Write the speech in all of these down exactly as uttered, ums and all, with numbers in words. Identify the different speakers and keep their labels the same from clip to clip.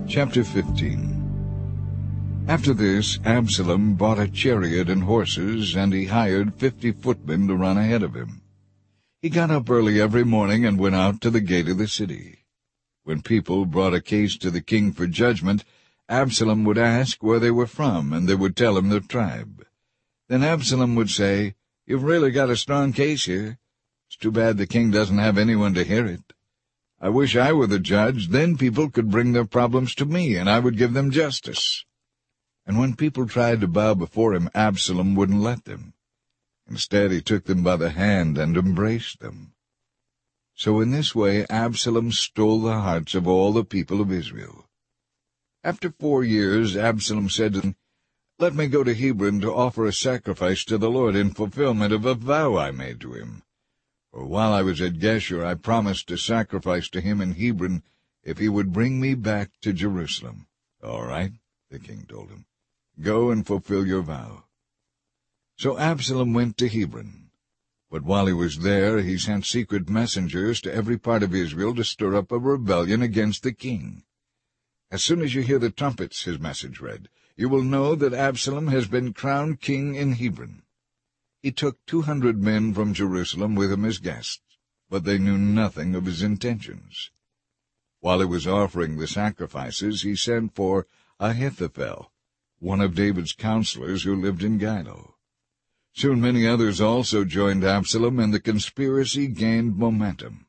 Speaker 1: Chapter fifteen. After this, Absalom bought a chariot and horses, and he hired fifty footmen to run ahead of him. He got up early every morning and went out to the gate of the city. When people brought a case to the king for judgment, Absalom would ask where they were from, and they would tell him their tribe. Then Absalom would say, "You've really got a strong case here. It's too bad the king doesn't have anyone to hear it. I wish I were the judge, then people could bring their problems to me, and I would give them justice." And when people tried to bow before him, Absalom wouldn't let them. Instead, he took them by the hand and embraced them. So in this way Absalom stole the hearts of all the people of Israel. After four years, Absalom said to them, "Let me go to Hebron to offer a sacrifice to the Lord in fulfillment of a vow I made to him. For while I was at Geshur, I promised to sacrifice to him in Hebron if he would bring me back to Jerusalem." "All right," the king told him. "Go and fulfill your vow." So Absalom went to Hebron. But while he was there, he sent secret messengers to every part of Israel to stir up a rebellion against the king. "As soon as you hear the trumpets," his message read, "you will know that Absalom has been crowned king in Hebron." He took two hundred men from Jerusalem with him as guests, but they knew nothing of his intentions. While he was offering the sacrifices, he sent for Ahithophel, one of David's counselors who lived in Gilo. Soon many others also joined Absalom, and the conspiracy gained momentum.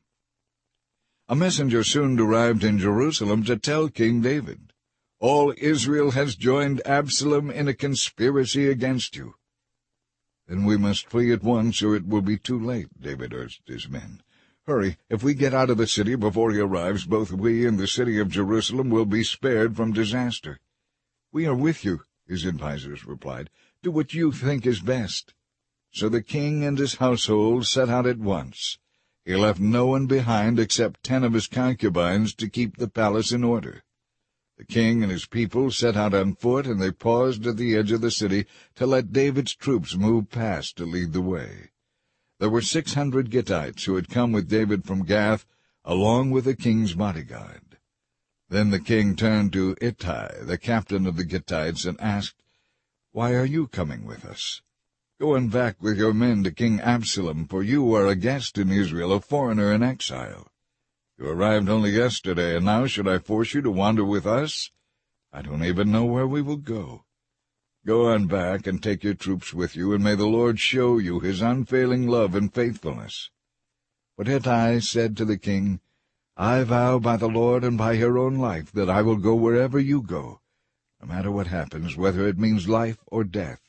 Speaker 1: A messenger soon arrived in Jerusalem to tell King David, "All Israel has joined Absalom in a conspiracy against you." "Then we must flee at once, or it will be too late," David urged his men. "Hurry, if we get out of the city before he arrives, both we and the city of Jerusalem will be spared from disaster." "We are with you," his advisers replied. "Do what you think is best." So the king and his household set out at once. He left no one behind except ten of his concubines to keep the palace in order. The king and his people set out on foot, and they paused at the edge of the city to let David's troops move past to lead the way. There were six hundred Gittites who had come with David from Gath, along with the king's bodyguard. Then the king turned to Ittai, the captain of the Gittites, and asked, "Why are you coming with us? Go on back with your men to King Absalom, for you are a guest in Israel, a foreigner in exile. You arrived only yesterday, and now should I force you to wander with us? I don't even know where we will go. Go on back and take your troops with you, and may the Lord show you his unfailing love and faithfulness." But Ittai said to the king, "I vow by the Lord and by your own life that I will go wherever you go, no matter what happens, whether it means life or death."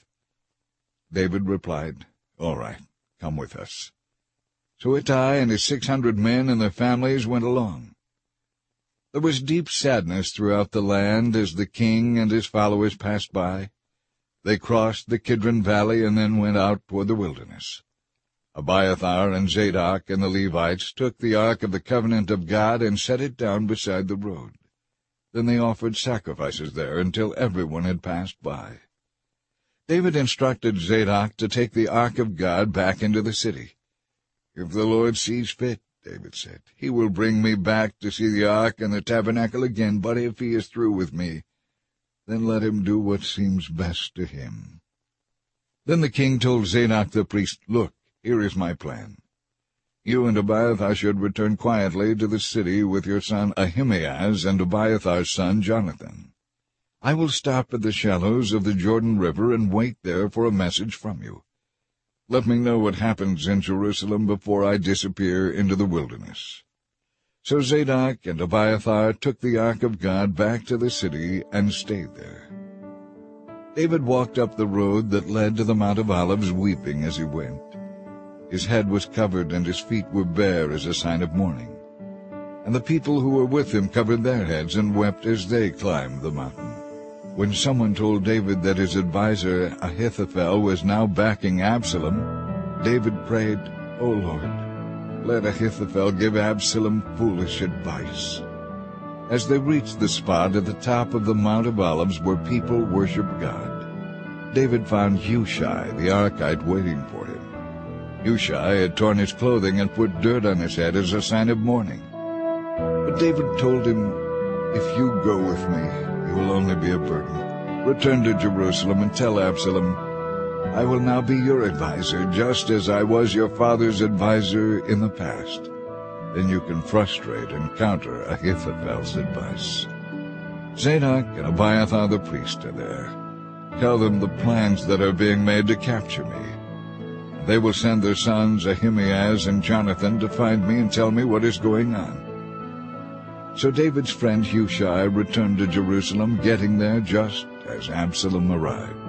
Speaker 1: David replied, "All right, come with us." So Ittai and his six hundred men and their families went along. There was deep sadness throughout the land as the king and his followers passed by. They crossed the Kidron Valley and then went out toward the wilderness. Abiathar and Zadok and the Levites took the ark of the covenant of God and set it down beside the road. Then they offered sacrifices there until everyone had passed by. David instructed Zadok to take the ark of God back into the city. "If the Lord sees fit," David said, "he will bring me back to see the ark and the tabernacle again, but if he is through with me, then let him do what seems best to him." Then the king told Zadok the priest, "Look, here is my plan. You and Abiathar should return quietly to the city with your son Ahimaaz and Abiathar's son Jonathan. I will stop at the shallows of the Jordan River and wait there for a message from you. Let me know what happens in Jerusalem before I disappear into the wilderness." So Zadok and Abiathar took the ark of God back to the city and stayed there. David walked up the road that led to the Mount of Olives, weeping as he went. His head was covered and his feet were bare as a sign of mourning. And the people who were with him covered their heads and wept as they climbed the mountain. When someone told David that his adviser Ahithophel was now backing Absalom, David prayed, "O Lord, let Ahithophel give Absalom foolish advice." As they reached the spot at the top of the Mount of Olives where people worshiped God, David found Hushai the Archite waiting for him. Hushai had torn his clothing and put dirt on his head as a sign of mourning. But David told him, If you go with me, you will only be a burden. Return to Jerusalem and tell Absalom, I will now be your adviser, just as I was your father's adviser in the past. Then you can frustrate and counter Ahithophel's advice. Zadok and Abiathar the priest are there. Tell them the plans that are being made to capture me. They will send their sons Ahimaaz and Jonathan to find me and tell me what is going on. So David's friend Hushai returned to Jerusalem, getting there just as Absalom arrived.